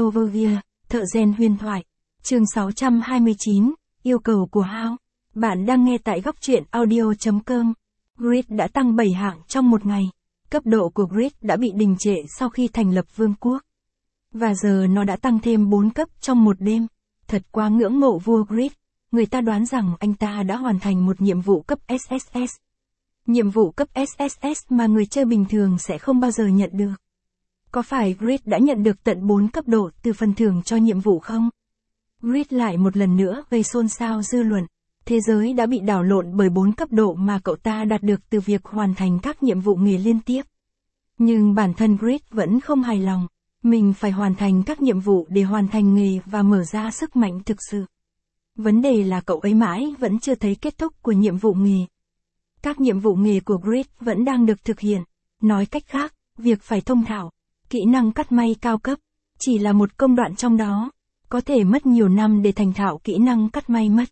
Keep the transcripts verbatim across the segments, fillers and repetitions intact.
Overview, thợ rèn huyền thoại. Chương sáu trăm hai mươi chín, yêu cầu của Hao. Bạn đang nghe tại góc truyện audio.com. Grid đã tăng bảy hạng trong một ngày. Cấp độ của Grid đã bị đình trệ sau khi thành lập vương quốc. Và giờ nó đã tăng thêm bốn cấp trong một đêm. Thật quá ngưỡng mộ vua Grid. Người ta đoán rằng anh ta đã hoàn thành một nhiệm vụ cấp ét ét ét. Nhiệm vụ cấp ét ét ét mà người chơi bình thường sẽ không bao giờ nhận được. Có phải Grid đã nhận được tận bốn cấp độ từ phần thưởng cho nhiệm vụ không? Grid lại một lần nữa gây xôn xao dư luận. Thế giới đã bị đảo lộn bởi bốn cấp độ mà cậu ta đạt được từ việc hoàn thành các nhiệm vụ nghề liên tiếp. Nhưng bản thân Grid vẫn không hài lòng. Mình phải hoàn thành các nhiệm vụ để hoàn thành nghề và mở ra sức mạnh thực sự. Vấn đề là cậu ấy mãi vẫn chưa thấy kết thúc của nhiệm vụ nghề. Các nhiệm vụ nghề của Grid vẫn đang được thực hiện. Nói cách khác, việc phải thông thạo kỹ năng cắt may cao cấp chỉ là một công đoạn trong đó. Có thể mất nhiều năm để thành thạo kỹ năng cắt may mất.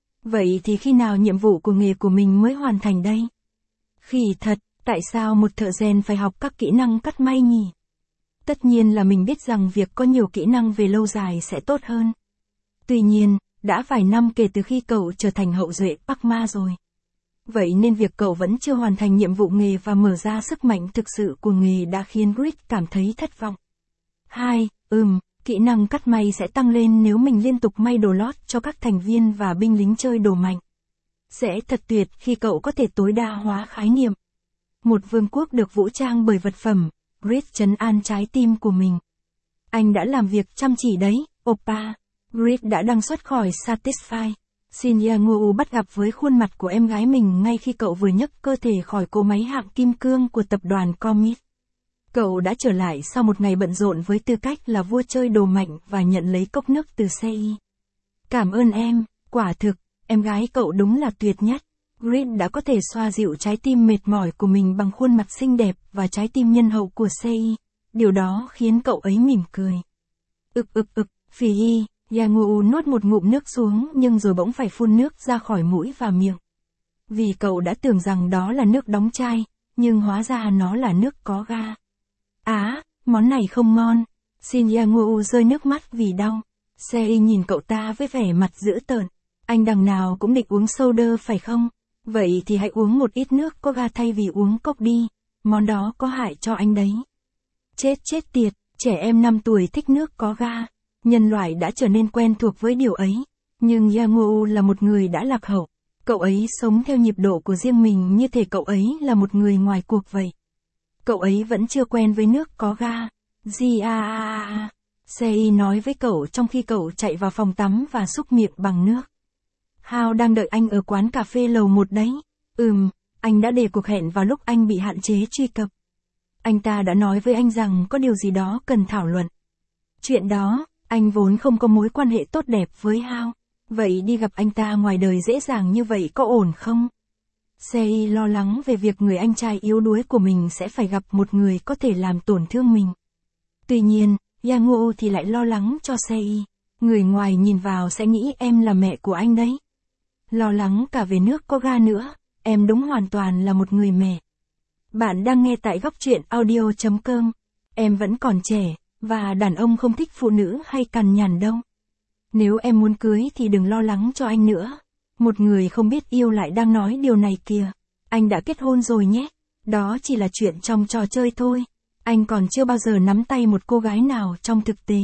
Vậy thì khi nào nhiệm vụ của nghề của mình mới hoàn thành đây? Khỉ thật, tại sao một thợ rèn phải học các kỹ năng cắt may nhỉ? Tất nhiên là mình biết rằng việc có nhiều kỹ năng về lâu dài sẽ tốt hơn. Tuy nhiên, đã vài năm kể từ khi cậu trở thành hậu duệ Park Ma rồi. Vậy nên việc cậu vẫn chưa hoàn thành nhiệm vụ nghề và mở ra sức mạnh thực sự của nghề đã khiến Grid cảm thấy thất vọng. hai. Ừm, kỹ năng cắt may sẽ tăng lên nếu mình liên tục may đồ lót cho các thành viên và binh lính chơi đồ mạnh. Sẽ thật tuyệt khi cậu có thể tối đa hóa khái niệm. Một vương quốc được vũ trang bởi vật phẩm, Grid trấn an trái tim của mình. Anh đã làm việc chăm chỉ đấy, Oppa. Grid đã đăng xuất khỏi Satisfy. Shin Yang-woo bắt gặp với khuôn mặt của em gái mình ngay khi cậu vừa nhấc cơ thể khỏi cỗ máy hạng kim cương của tập đoàn Comet. Cậu đã trở lại sau một ngày bận rộn với tư cách là vua chơi đồ mạnh và nhận lấy cốc nước từ Sei. Cảm ơn em, quả thực, em gái cậu đúng là tuyệt nhất. Grid đã có thể xoa dịu trái tim mệt mỏi của mình bằng khuôn mặt xinh đẹp và trái tim nhân hậu của Sei. Điều đó khiến cậu ấy mỉm cười. Ực ực ực, phì hi. Yang-woo nuốt một ngụm nước xuống nhưng rồi bỗng phải phun nước ra khỏi mũi và miệng. Vì cậu đã tưởng rằng đó là nước đóng chai, nhưng hóa ra nó là nước có ga. Á, món này không ngon. Shin Yang-woo rơi nước mắt vì đau. Sei nhìn cậu ta với vẻ mặt dữ tợn. Anh đằng nào cũng định uống soda phải không? Vậy thì hãy uống một ít nước có ga thay vì uống cốc đi. Món đó có hại cho anh đấy. Chết chết tiệt, trẻ em năm tuổi thích nước có ga. Nhân loại đã trở nên quen thuộc với điều ấy, nhưng Yang-woo là một người đã lạc hậu. Cậu ấy sống theo nhịp độ của riêng mình như thể cậu ấy là một người ngoài cuộc vậy. Cậu ấy vẫn chưa quen với nước có ga. Gi a a a. Sei nói với cậu trong khi cậu chạy vào phòng tắm và xúc miệng bằng nước. Hao đang đợi anh ở quán cà phê lầu một đấy. Ừm, anh đã để cuộc hẹn vào lúc anh bị hạn chế truy cập. Anh ta đã nói với anh rằng có điều gì đó cần thảo luận. Chuyện đó, anh vốn không có mối quan hệ tốt đẹp với Hao. Vậy đi gặp anh ta ngoài đời dễ dàng như vậy có ổn không? Sei lo lắng về việc người anh trai yếu đuối của mình sẽ phải gặp một người có thể làm tổn thương mình. Tuy nhiên, Yang-woo thì lại lo lắng cho Sei. Người ngoài nhìn vào sẽ nghĩ em là mẹ của anh đấy. Lo lắng cả về nước có ga nữa, em đúng hoàn toàn là một người mẹ. Bạn đang nghe tại góc truyện audio.com. Em vẫn còn trẻ. Và đàn ông không thích phụ nữ hay cằn nhằn đâu. Nếu em muốn cưới thì đừng lo lắng cho anh nữa. Một người không biết yêu lại đang nói điều này kìa. Anh đã kết hôn rồi nhé. Đó chỉ là chuyện trong trò chơi thôi. Anh còn chưa bao giờ nắm tay một cô gái nào trong thực tế.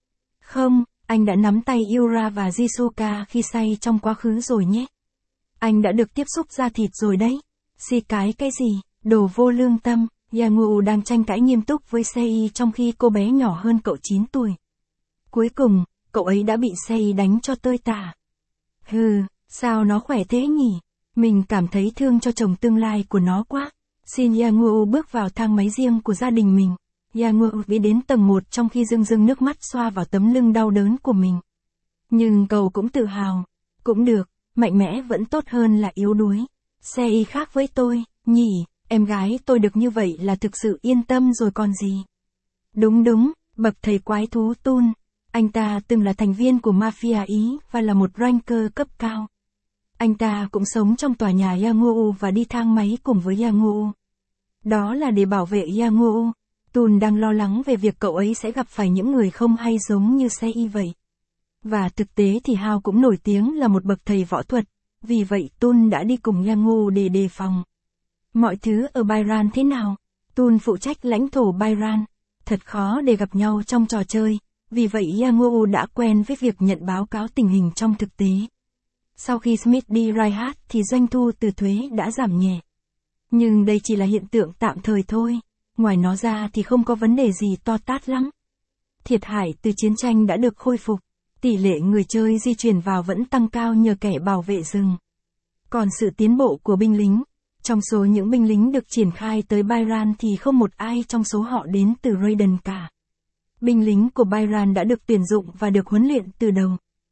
Không, anh đã nắm tay Yura và Jisuka khi say trong quá khứ rồi nhé. Anh đã được tiếp xúc da thịt rồi đấy. Xì cái cái gì, đồ vô lương tâm. Yang-woo đang tranh cãi nghiêm túc với Sei trong khi cô bé nhỏ hơn cậu chín tuổi. Cuối cùng, cậu ấy đã bị Sei đánh cho tơi tả. Hừ, sao nó khỏe thế nhỉ? Mình cảm thấy thương cho chồng tương lai của nó quá. Shin Yang-woo bước vào thang máy riêng của gia đình mình. Yang-woo đi đến tầng một trong khi rưng rưng nước mắt xoa vào tấm lưng đau đớn của mình. Nhưng cậu cũng tự hào. Cũng được, mạnh mẽ vẫn tốt hơn là yếu đuối. Sei khác với tôi, nhỉ? Em gái tôi được như vậy là thực sự yên tâm rồi còn gì. Đúng đúng, bậc thầy quái thú Tun. Anh ta từng là thành viên của Mafia Ý và là một ranker cấp cao. Anh ta cũng sống trong tòa nhà Yang-woo và đi thang máy cùng với Yang-woo. Đó là để bảo vệ Yang-woo. Tun đang lo lắng về việc cậu ấy sẽ gặp phải những người không hay giống như Sei vậy. Và thực tế thì Hao cũng nổi tiếng là một bậc thầy võ thuật, vì vậy Tun đã đi cùng Yangwoo để đề phòng. Mọi thứ ở Byran thế nào? Tun phụ trách lãnh thổ Byran. Thật khó để gặp nhau trong trò chơi, vì vậy Yangwoo đã quen với việc nhận báo cáo tình hình trong thực tế. Sau khi Smith đi Reinhardt thì doanh thu từ thuế đã giảm nhẹ. Nhưng đây chỉ là hiện tượng tạm thời thôi, ngoài nó ra thì không có vấn đề gì to tát lắm. Thiệt hại từ chiến tranh đã được khôi phục, tỷ lệ người chơi di chuyển vào vẫn tăng cao nhờ kẻ bảo vệ rừng. Còn sự tiến bộ của binh lính, trong số những binh lính được triển khai tới Byran thì không một ai trong số họ đến từ Raiden cả. Binh lính của Byran đã được tuyển dụng và được huấn luyện từ đầu.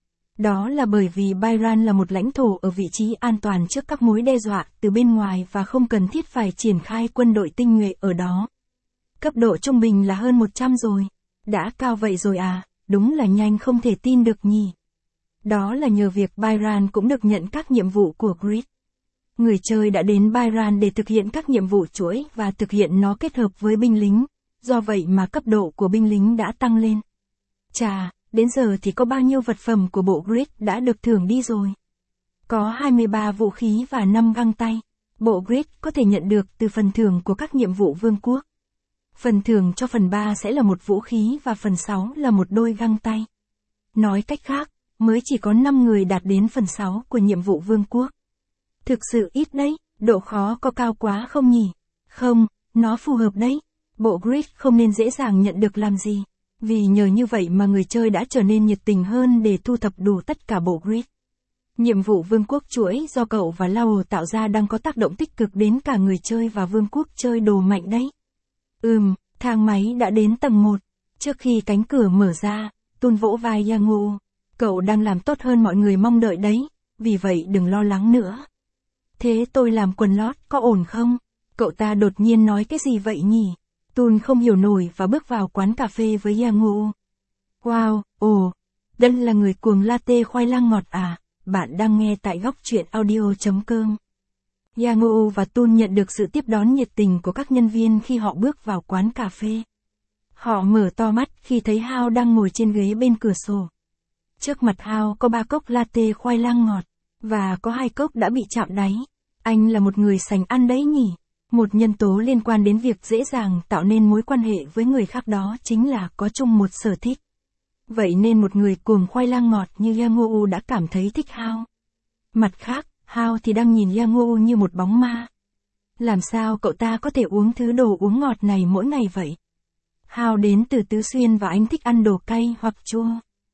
Đó là bởi vì Byran là một lãnh thổ ở vị trí an toàn trước các mối đe dọa từ bên ngoài và không cần thiết phải triển khai quân đội tinh nhuệ ở đó. Cấp độ trung bình là hơn một trăm rồi. Đã cao vậy rồi à, đúng là nhanh không thể tin được nhỉ. Đó là nhờ việc Byran cũng được nhận các nhiệm vụ của Grid. Người chơi đã đến Byran để thực hiện các nhiệm vụ chuỗi và thực hiện nó kết hợp với binh lính, do vậy mà cấp độ của binh lính đã tăng lên. Chà, đến giờ thì có bao nhiêu vật phẩm của bộ Grid đã được thưởng đi rồi? Có hai mươi ba vũ khí và năm găng tay. Bộ Grid có thể nhận được từ phần thưởng của các nhiệm vụ vương quốc. Phần thưởng cho phần ba sẽ là một vũ khí và phần sáu là một đôi găng tay. Nói cách khác, mới chỉ có năm người đạt đến phần sáu của nhiệm vụ vương quốc. Thực sự ít đấy, độ khó có cao quá không nhỉ? Không, nó phù hợp đấy. Bộ Grid không nên dễ dàng nhận được làm gì. Vì nhờ như vậy mà người chơi đã trở nên nhiệt tình hơn để thu thập đủ tất cả bộ Grid. Nhiệm vụ vương quốc chuỗi do cậu và Lao tạo ra đang có tác động tích cực đến cả người chơi và vương quốc chơi đồ mạnh đấy. Ừm, thang máy đã đến tầng một. Trước khi cánh cửa mở ra, Tun vỗ vai Yangwoo. Cậu đang làm tốt hơn mọi người mong đợi đấy, vì vậy đừng lo lắng nữa. Thế tôi làm quần lót có ổn không? Cậu ta đột nhiên nói cái gì vậy nhỉ? Tun không hiểu nổi và bước vào quán cà phê với Yangwoo. Wow, ồ, đây là người cuồng latte khoai lang ngọt à? Bạn đang nghe tại góc truyện audio chấm com. Yangwoo và Tun nhận được sự tiếp đón nhiệt tình của các nhân viên khi họ bước vào quán cà phê. Họ mở to mắt khi thấy Hao đang ngồi trên ghế bên cửa sổ. Trước mặt Hao có ba cốc latte khoai lang ngọt, và có hai cốc đã bị chạm đáy. Anh là một người sành ăn đấy nhỉ? Một nhân tố liên quan đến việc dễ dàng tạo nên mối quan hệ với người khác đó chính là có chung một sở thích. Vậy nên một người cuồng khoai lang ngọt như Yangwoo đã cảm thấy thích Hao. Mặt khác, Hao thì đang nhìn Yangwoo như một bóng ma. Làm sao cậu ta có thể uống thứ đồ uống ngọt này mỗi ngày vậy? Hao đến từ Tứ Xuyên và anh thích ăn đồ cay hoặc chua.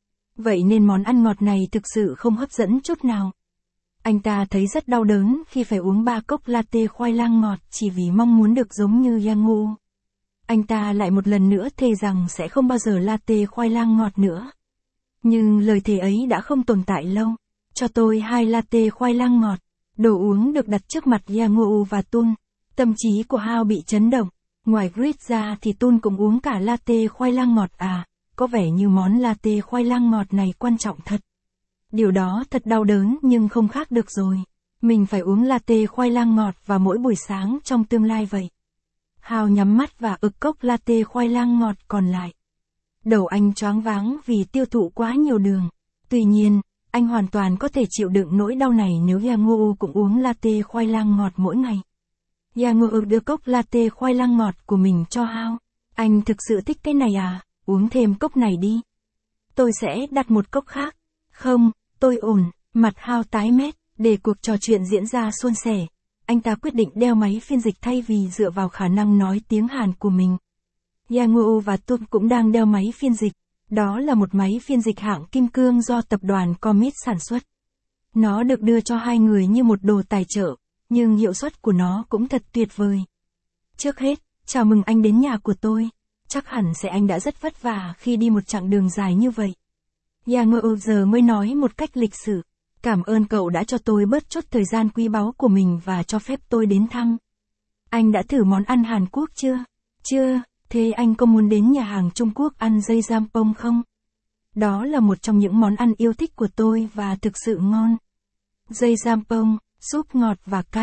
Vậy nên món ăn ngọt này thực sự không hấp dẫn chút nào. Anh ta thấy rất đau đớn khi phải uống ba cốc latte khoai lang ngọt chỉ vì mong muốn được giống như Yangwoo. Anh ta lại một lần nữa thề rằng sẽ không bao giờ latte khoai lang ngọt nữa. Nhưng lời thề ấy đã không tồn tại lâu. Cho tôi hai latte khoai lang ngọt. Đồ uống được đặt trước mặt Yangwoo và Tun. Tâm trí của Hao bị chấn động. Ngoài Grid ra thì Tun cũng uống cả latte khoai lang ngọt à? Có vẻ như món latte khoai lang ngọt này quan trọng thật. Điều đó thật đau đớn nhưng không khác được rồi. Mình phải uống latte khoai lang ngọt vào mỗi buổi sáng trong tương lai vậy. Hao nhắm mắt và ực cốc latte khoai lang ngọt còn lại. Đầu anh choáng váng vì tiêu thụ quá nhiều đường. Tuy nhiên, anh hoàn toàn có thể chịu đựng nỗi đau này nếu Yangwoo cũng uống latte khoai lang ngọt mỗi ngày. Yangwoo đưa cốc latte khoai lang ngọt của mình cho Hao. Anh thực sự thích cái này à? Uống thêm cốc này đi. Tôi sẽ đặt một cốc khác. Không, tôi ổn. Mặt Hao tái mét. Để cuộc trò chuyện diễn ra suôn sẻ, anh ta quyết định đeo máy phiên dịch thay vì dựa vào khả năng nói tiếng Hàn của mình. Yangwoo và Tun cũng đang đeo máy phiên dịch. Đó là một máy phiên dịch hạng kim cương do tập đoàn Commit sản xuất. Nó được đưa cho hai người như một đồ tài trợ, nhưng hiệu suất của nó cũng thật tuyệt vời. Trước hết, chào mừng anh đến nhà của tôi. Chắc hẳn sẽ anh đã rất vất vả khi đi một chặng đường dài như vậy. Yangwoo giờ mới nói một cách lịch sự. Cảm ơn cậu đã cho tôi bớt chút thời gian quý báu của mình và cho phép tôi đến thăm. Anh đã thử món ăn Hàn Quốc chưa? Chưa, thế anh có muốn đến nhà hàng Trung Quốc ăn dây jampong không? Đó là một trong những món ăn yêu thích của tôi và thực sự ngon. Dây jampong, súp ngọt và cay,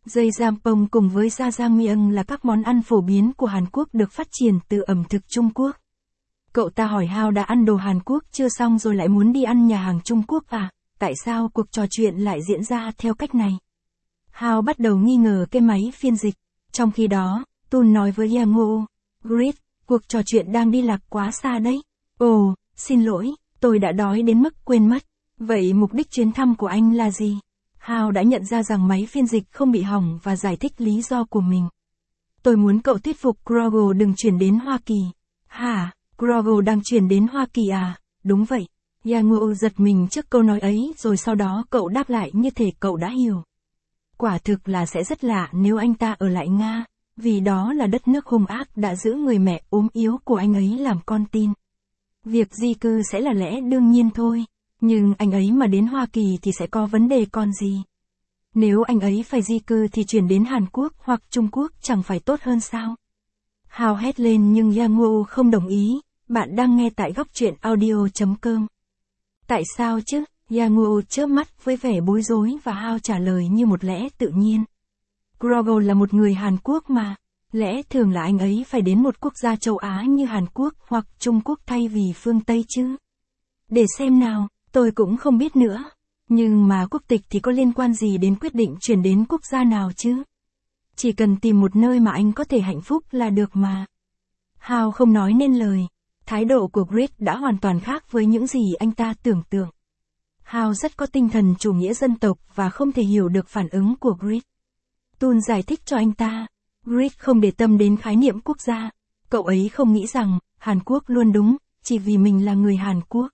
Dây jampong cùng với jajangmyeon là các món ăn phổ biến của Hàn Quốc được phát triển từ ẩm thực Trung Quốc. Cậu ta hỏi Hao đã ăn đồ Hàn Quốc chưa xong rồi lại muốn đi ăn nhà hàng Trung Quốc à, tại sao cuộc trò chuyện lại diễn ra theo cách này? Hao bắt đầu nghi ngờ cái máy phiên dịch, trong khi đó, Tun nói với Yang-woo, Grit, cuộc trò chuyện đang đi lạc quá xa đấy. Ồ, xin lỗi, tôi đã đói đến mức quên mất. Vậy mục đích chuyến thăm của anh là gì? Hao đã nhận ra rằng máy phiên dịch không bị hỏng và giải thích lý do của mình. Tôi muốn cậu thuyết phục Grogu đừng chuyển đến Hoa Kỳ. Hả, Grogu đang chuyển đến Hoa Kỳ à? Đúng vậy. Yang-woo giật mình trước câu nói ấy rồi sau đó cậu đáp lại như thể cậu đã hiểu. Quả thực là sẽ rất lạ nếu anh ta ở lại Nga, vì đó là đất nước hung ác đã giữ người mẹ ốm yếu của anh ấy làm con tin. Việc di cư sẽ là lẽ đương nhiên thôi, nhưng anh ấy mà đến Hoa Kỳ thì sẽ có vấn đề còn gì. Nếu anh ấy phải di cư thì chuyển đến Hàn Quốc hoặc Trung Quốc chẳng phải tốt hơn sao? Hao hét lên nhưng Yang-woo không đồng ý, bạn đang nghe tại góc truyện audio chấm com. Tại sao chứ? Yang-woo chớp mắt với vẻ bối rối và Hao trả lời như một lẽ tự nhiên. Grogu là một người Hàn Quốc mà, lẽ thường là anh ấy phải đến một quốc gia châu Á như Hàn Quốc hoặc Trung Quốc thay vì phương Tây chứ. Để xem nào, tôi cũng không biết nữa. Nhưng mà quốc tịch thì có liên quan gì đến quyết định chuyển đến quốc gia nào chứ? Chỉ cần tìm một nơi mà anh có thể hạnh phúc là được mà. Hao không nói nên lời. Thái độ của Grit đã hoàn toàn khác với những gì anh ta tưởng tượng. Hao rất có tinh thần chủ nghĩa dân tộc và không thể hiểu được phản ứng của Grit. Tun giải thích cho anh ta. Grit không để tâm đến khái niệm quốc gia. Cậu ấy không nghĩ rằng Hàn Quốc luôn đúng, chỉ vì mình là người Hàn Quốc.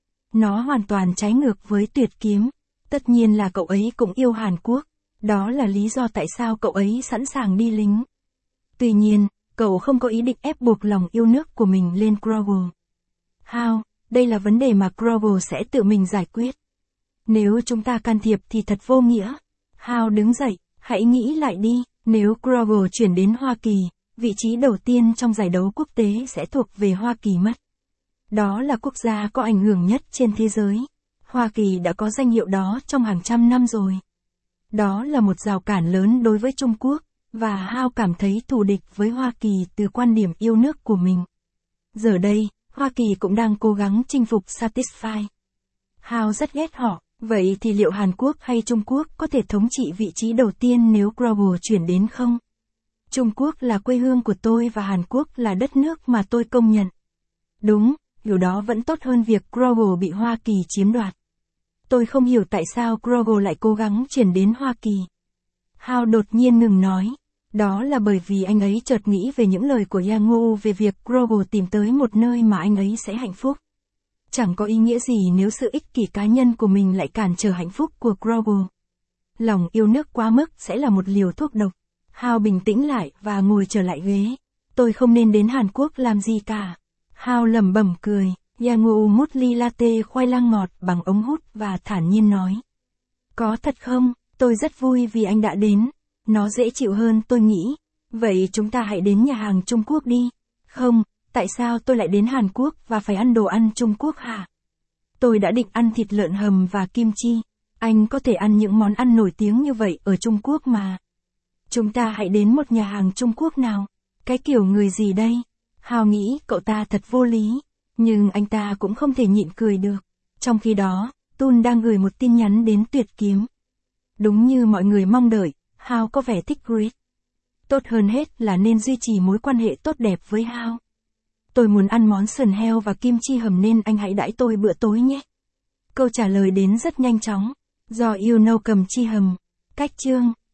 Nó hoàn toàn trái ngược với Tuyệt Kiếm. Tất nhiên là cậu ấy cũng yêu Hàn Quốc. Đó là lý do tại sao cậu ấy sẵn sàng đi lính. Tuy nhiên, cậu không có ý định ép buộc lòng yêu nước của mình lên Grogu. Hao, đây là vấn đề mà Grogu sẽ tự mình giải quyết. Nếu chúng ta can thiệp thì thật vô nghĩa. Hao đứng dậy, hãy nghĩ lại đi, nếu Grogu chuyển đến Hoa Kỳ, vị trí đầu tiên trong giải đấu quốc tế sẽ thuộc về Hoa Kỳ mất. Đó là quốc gia có ảnh hưởng nhất trên thế giới. Hoa Kỳ đã có danh hiệu đó trong hàng trăm năm rồi. Đó là một rào cản lớn đối với Trung Quốc, và Hao cảm thấy thù địch với Hoa Kỳ từ quan điểm yêu nước của mình. Giờ đây, Hoa Kỳ cũng đang cố gắng chinh phục Satisfy. Hao rất ghét họ, vậy thì liệu Hàn Quốc hay Trung Quốc có thể thống trị vị trí đầu tiên nếu Grogu chuyển đến không? Trung Quốc là quê hương của tôi và Hàn Quốc là đất nước mà tôi công nhận. Đúng, điều đó vẫn tốt hơn việc Grogu bị Hoa Kỳ chiếm đoạt. Tôi không hiểu tại sao Grogu lại cố gắng chuyển đến Hoa Kỳ. Hao đột nhiên ngừng nói. Đó là bởi vì anh ấy chợt nghĩ về những lời của Yang-woo về việc Grogu tìm tới một nơi mà anh ấy sẽ hạnh phúc. Chẳng có ý nghĩa gì nếu sự ích kỷ cá nhân của mình lại cản trở hạnh phúc của Grogu. Lòng yêu nước quá mức sẽ là một liều thuốc độc. Hao bình tĩnh lại và ngồi trở lại ghế. Tôi không nên đến Hàn Quốc làm gì cả. Hao lẩm bẩm cười. Yang-woo mút ly latte khoai lang ngọt bằng ống hút và thản nhiên nói. Có thật không? Tôi rất vui vì anh đã đến. Nó dễ chịu hơn tôi nghĩ. Vậy chúng ta hãy đến nhà hàng Trung Quốc đi. Không, tại sao tôi lại đến Hàn Quốc và phải ăn đồ ăn Trung Quốc hả? Tôi đã định ăn thịt lợn hầm và kim chi. Anh có thể ăn những món ăn nổi tiếng như vậy ở Trung Quốc mà. Chúng ta hãy đến một nhà hàng Trung Quốc nào. Cái kiểu người gì đây? Hao nghĩ cậu ta thật vô lý. Nhưng anh ta cũng không thể nhịn cười được. Trong khi đó, Tun đang gửi một tin nhắn đến Tuyệt Kiếm. Đúng như mọi người mong đợi, Hao có vẻ thích Grit. Tốt hơn hết là nên duy trì mối quan hệ tốt đẹp với Hao. Tôi muốn ăn món sườn heo và kim chi hầm nên anh hãy đãi tôi bữa tối nhé. Câu trả lời đến rất nhanh chóng. Do yêu nâu cầm chi hầm. Cách chương